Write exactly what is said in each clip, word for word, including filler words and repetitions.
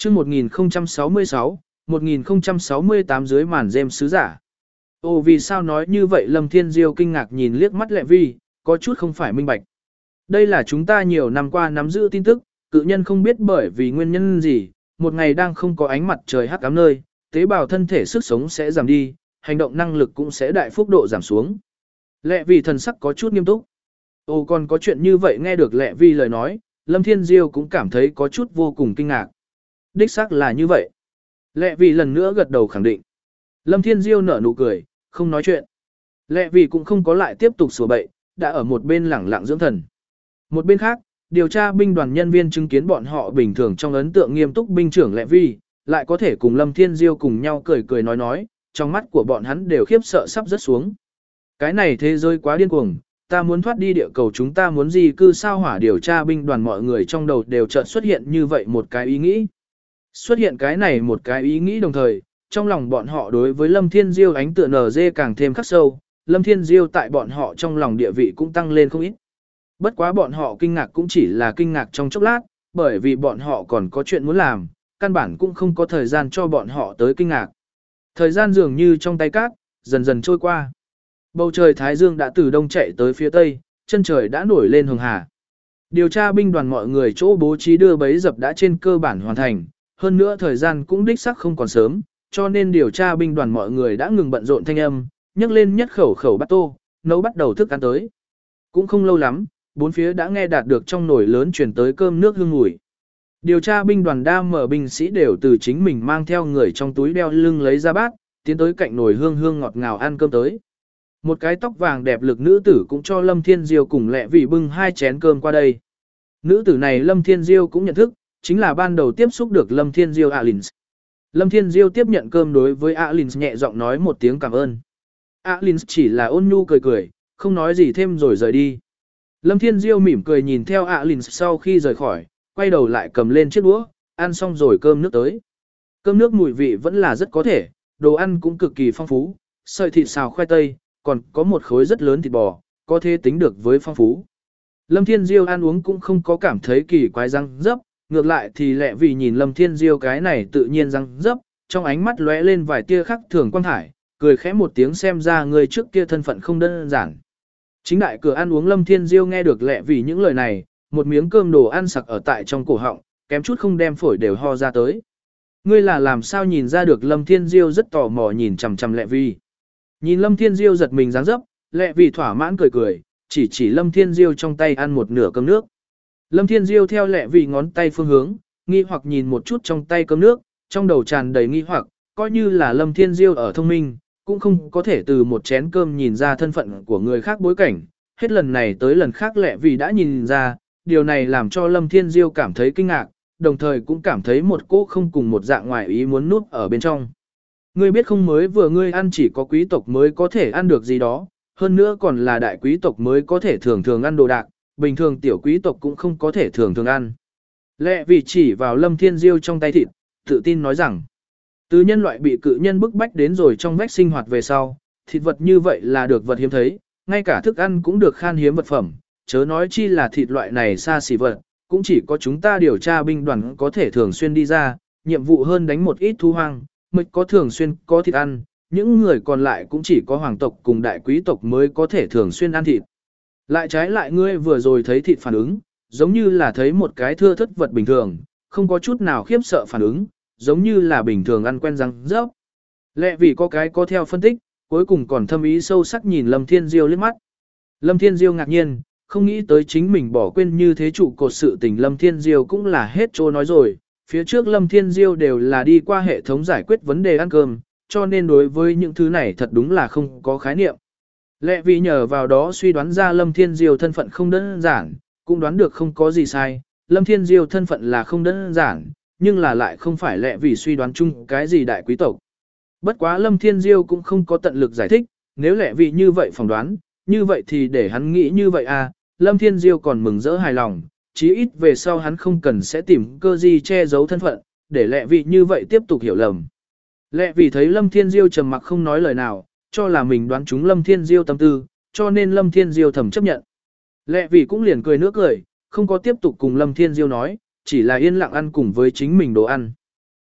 chương một nghìn không trăm sáu mươi sáu, một nghìn không trăm sáu mươi tám dưới màn rêm sứ giả. Ồ vì sao nói như vậy Lâm Thiên Diêu kinh ngạc nhìn liếc mắt Lệ Vi, có chút không phải minh bạch. Đây là chúng ta nhiều năm qua nắm giữ tin tức, cự nhân không biết bởi vì nguyên nhân gì, một ngày đang không có ánh mặt trời hắc ám nơi, tế bào thân thể sức sống sẽ giảm đi, hành động năng lực cũng sẽ đại phúc độ giảm xuống. Lệ Vi thần sắc có chút nghiêm túc. Ồ còn có chuyện như vậy nghe được Lệ Vi lời nói, Lâm Thiên Diêu cũng cảm thấy có chút vô cùng kinh ngạc. Đích xác là như vậy. Lệ Vi lần nữa gật đầu khẳng định. Lâm Thiên Diêu nở nụ cười, không nói chuyện. Lệ Vi cũng không có lại tiếp tục sủa bậy, đã ở một bên lẳng lặng dưỡng thần. Một bên khác, điều tra binh đoàn nhân viên chứng kiến bọn họ bình thường trong ấn tượng nghiêm túc binh trưởng Lệ Vi, lại có thể cùng Lâm Thiên Diêu cùng nhau cười cười nói nói, trong mắt của bọn hắn đều khiếp sợ sắp rớt xuống. Cái này thế giới quá điên cuồng, ta muốn thoát đi địa cầu, chúng ta muốn gì cư sao hỏa, điều tra binh đoàn mọi người trong đầu đều chợt xuất hiện như vậy một cái ý nghĩ. Xuất hiện cái này một cái ý nghĩ đồng thời, trong lòng bọn họ đối với Lâm Thiên Diêu ánh tựa nở dê càng thêm khắc sâu, Lâm Thiên Diêu tại bọn họ trong lòng địa vị cũng tăng lên không ít. Bất quá bọn họ kinh ngạc cũng chỉ là kinh ngạc trong chốc lát, bởi vì bọn họ còn có chuyện muốn làm, căn bản cũng không có thời gian cho bọn họ tới kinh ngạc. Thời gian dường như trong tay cát, dần dần trôi qua. Bầu trời Thái Dương đã từ đông chạy tới phía tây, chân trời đã nổi lên hường hà. Điều tra binh đoàn mọi người chỗ bố trí đưa bấy dập đã trên cơ bản hoàn thành, hơn nữa thời gian cũng đích xác không còn sớm, cho nên điều tra binh đoàn mọi người đã ngừng bận rộn thanh âm, nhấc lên nhất khẩu khẩu bát tô, nấu bắt đầu thức ăn tới. Cũng không lâu lắm, bốn phía đã nghe đạt được trong nồi lớn truyền tới cơm nước hương mùi. Điều tra binh đoàn đa mở binh sĩ đều từ chính mình mang theo người trong túi đeo lưng lấy ra bát, tiến tới cạnh nồi hương hương ngọt ngào ăn cơm tới. Một cái tóc vàng đẹp lực nữ tử cũng cho Lâm Thiên Diêu cùng Lệ Vi bưng hai chén cơm qua đây. Nữ tử này Lâm Thiên Diêu cũng nhận thức, chính là ban đầu tiếp xúc được Lâm Thiên Diêu Alins. Lâm Thiên Diêu tiếp nhận cơm đối với Alins nhẹ giọng nói một tiếng cảm ơn. Alins chỉ là ôn nhu cười cười, không nói gì thêm rồi rời đi. Lâm Thiên Diêu mỉm cười nhìn theo Alins sau khi rời khỏi, quay đầu lại cầm lên chiếc đũa, ăn xong rồi cơm nước tới. Cơm nước mùi vị vẫn là rất có thể, đồ ăn cũng cực kỳ phong phú, sợi thịt xào khoai tây, còn có một khối rất lớn thịt bò, có thể tính được với phong phú. Lâm Thiên Diêu ăn uống cũng không có cảm thấy kỳ quái răng dấp, ngược lại thì Lệ Vi nhìn Lâm Thiên Diêu cái này tự nhiên răng dấp, trong ánh mắt lóe lên vài tia khắc thường quan thải, cười khẽ một tiếng xem ra người trước kia thân phận không đơn giản. Chính đại cửa ăn uống Lâm Thiên Diêu nghe được Lệ Vi những lời này, một miếng cơm đồ ăn sặc ở tại trong cổ họng, kém chút không đem phổi đều ho ra tới. Ngươi là làm sao nhìn ra được Lâm Thiên Diêu rất tò mò nhìn chằm chằm Lệ Vi. Nhìn Lâm Thiên Diêu giật mình dáng dấp, Lệ Vi thỏa mãn cười cười, chỉ chỉ Lâm Thiên Diêu trong tay ăn một nửa cơm nước. Lâm Thiên Diêu theo Lệ Vi ngón tay phương hướng, nghi hoặc nhìn một chút trong tay cơm nước, trong đầu tràn đầy nghi hoặc, coi như là Lâm Thiên Diêu ở thông minh, cũng không có thể từ một chén cơm nhìn ra thân phận của người khác bối cảnh. Hết lần này tới lần khác Lệ Vi đã nhìn ra, điều này làm cho Lâm Thiên Diêu cảm thấy kinh ngạc, đồng thời cũng cảm thấy một cô không cùng một dạng ngoài ý muốn núp ở bên trong. Ngươi biết không, mới vừa ngươi ăn chỉ có quý tộc mới có thể ăn được gì đó, hơn nữa còn là đại quý tộc mới có thể thường thường ăn đồ đạc, bình thường tiểu quý tộc cũng không có thể thường thường ăn. Lệ Vi chỉ vào Lâm Thiên Diêu trong tay thịt, tự tin nói rằng, từ nhân loại bị cự nhân bức bách đến rồi trong vách sinh hoạt về sau, thịt vật như vậy là được vật hiếm thấy, ngay cả thức ăn cũng được khan hiếm vật phẩm, chớ nói chi là thịt loại này xa xỉ vật, cũng chỉ có chúng ta điều tra binh đoàn có thể thường xuyên đi ra, nhiệm vụ hơn đánh một ít thú hoang, mới có thường xuyên có thịt ăn, những người còn lại cũng chỉ có hoàng tộc cùng đại quý tộc mới có thể thường xuyên ăn thịt. Lại trái lại ngươi vừa rồi thấy thịt phản ứng, giống như là thấy một cái thưa thất vật bình thường, không có chút nào khiếp sợ phản ứng, giống như là bình thường ăn quen răng rớp. Lệ vì có cái có theo phân tích, cuối cùng còn thâm ý sâu sắc nhìn Lâm Thiên Diêu liếc mắt. Lâm Thiên Diêu ngạc nhiên, không nghĩ tới chính mình bỏ quên như thế trụ cột sự tình. Lâm Thiên Diêu cũng là hết trô nói rồi, phía trước Lâm Thiên Diêu đều là đi qua hệ thống giải quyết vấn đề ăn cơm, cho nên đối với những thứ này thật đúng là không có khái niệm. Lệ vì nhờ vào đó suy đoán ra Lâm Thiên Diêu thân phận không đơn giản, cũng đoán được không có gì sai, Lâm Thiên Diêu thân phận là không đơn giản, nhưng là lại không phải Lệ vì suy đoán chung cái gì đại quý tộc. Bất quá Lâm Thiên Diêu cũng không có tận lực giải thích, nếu Lệ vì như vậy phỏng đoán, như vậy thì để hắn nghĩ như vậy à, Lâm Thiên Diêu còn mừng rỡ hài lòng, chí ít về sau hắn không cần sẽ tìm cơ gì che giấu thân phận, để Lệ vì như vậy tiếp tục hiểu lầm. Lệ vì thấy Lâm Thiên Diêu trầm mặc không nói lời nào, cho là mình đoán trúng Lâm Thiên Diêu tâm tư, cho nên Lâm Thiên Diêu thầm chấp nhận. Lệ vì cũng liền cười nước cười, không có tiếp tục cùng Lâm Thiên Diêu nói, chỉ là yên lặng ăn cùng với chính mình đồ ăn.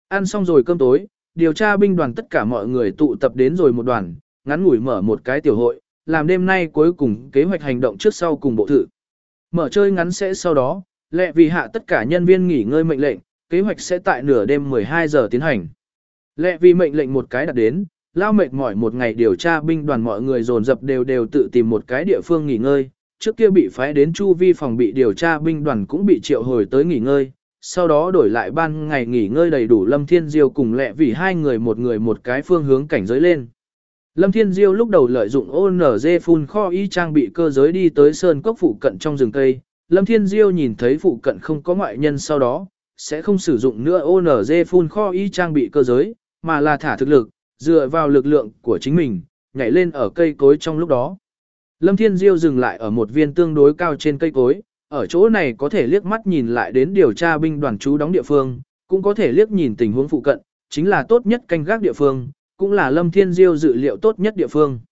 Ăn xong rồi cơm tối, điều tra binh đoàn tất cả mọi người tụ tập đến rồi một đoàn, ngắn ngủi mở một cái tiểu hội, làm đêm nay cuối cùng kế hoạch hành động trước sau cùng bộ thự. Mở chơi ngắn sẽ sau đó, lẹ vì hạ tất cả nhân viên nghỉ ngơi mệnh lệnh, kế hoạch sẽ tại nửa đêm mười hai giờ tiến hành. Lẹ vì mệnh lệnh một cái đặt đến, lao mệt mỏi một ngày điều tra binh đoàn mọi người dồn dập đều đều tự tìm một cái địa phương nghỉ ngơi, trước kia bị phái đến chu vi phòng bị điều tra binh đoàn cũng bị triệu hồi tới nghỉ ngơi, sau đó đổi lại ban ngày nghỉ ngơi đầy đủ Lâm Thiên Diêu cùng lẹ vì hai người một người một cái phương hướng cảnh giới lên. Lâm Thiên Diêu lúc đầu lợi dụng ô en giê phun kho y trang bị cơ giới đi tới sơn cốc phụ cận trong rừng cây. Lâm Thiên Diêu nhìn thấy phụ cận không có ngoại nhân sau đó, sẽ không sử dụng nữa ô en giê phun kho y trang bị cơ giới, mà là thả thực lực, dựa vào lực lượng của chính mình, nhảy lên ở cây cối trong lúc đó. Lâm Thiên Diêu dừng lại ở một viên tương đối cao trên cây cối, ở chỗ này có thể liếc mắt nhìn lại đến điều tra binh đoàn trú đóng địa phương, cũng có thể liếc nhìn tình huống phụ cận, chính là tốt nhất canh gác địa phương, cũng là Lâm Thiên Diêu dự liệu tốt nhất địa phương.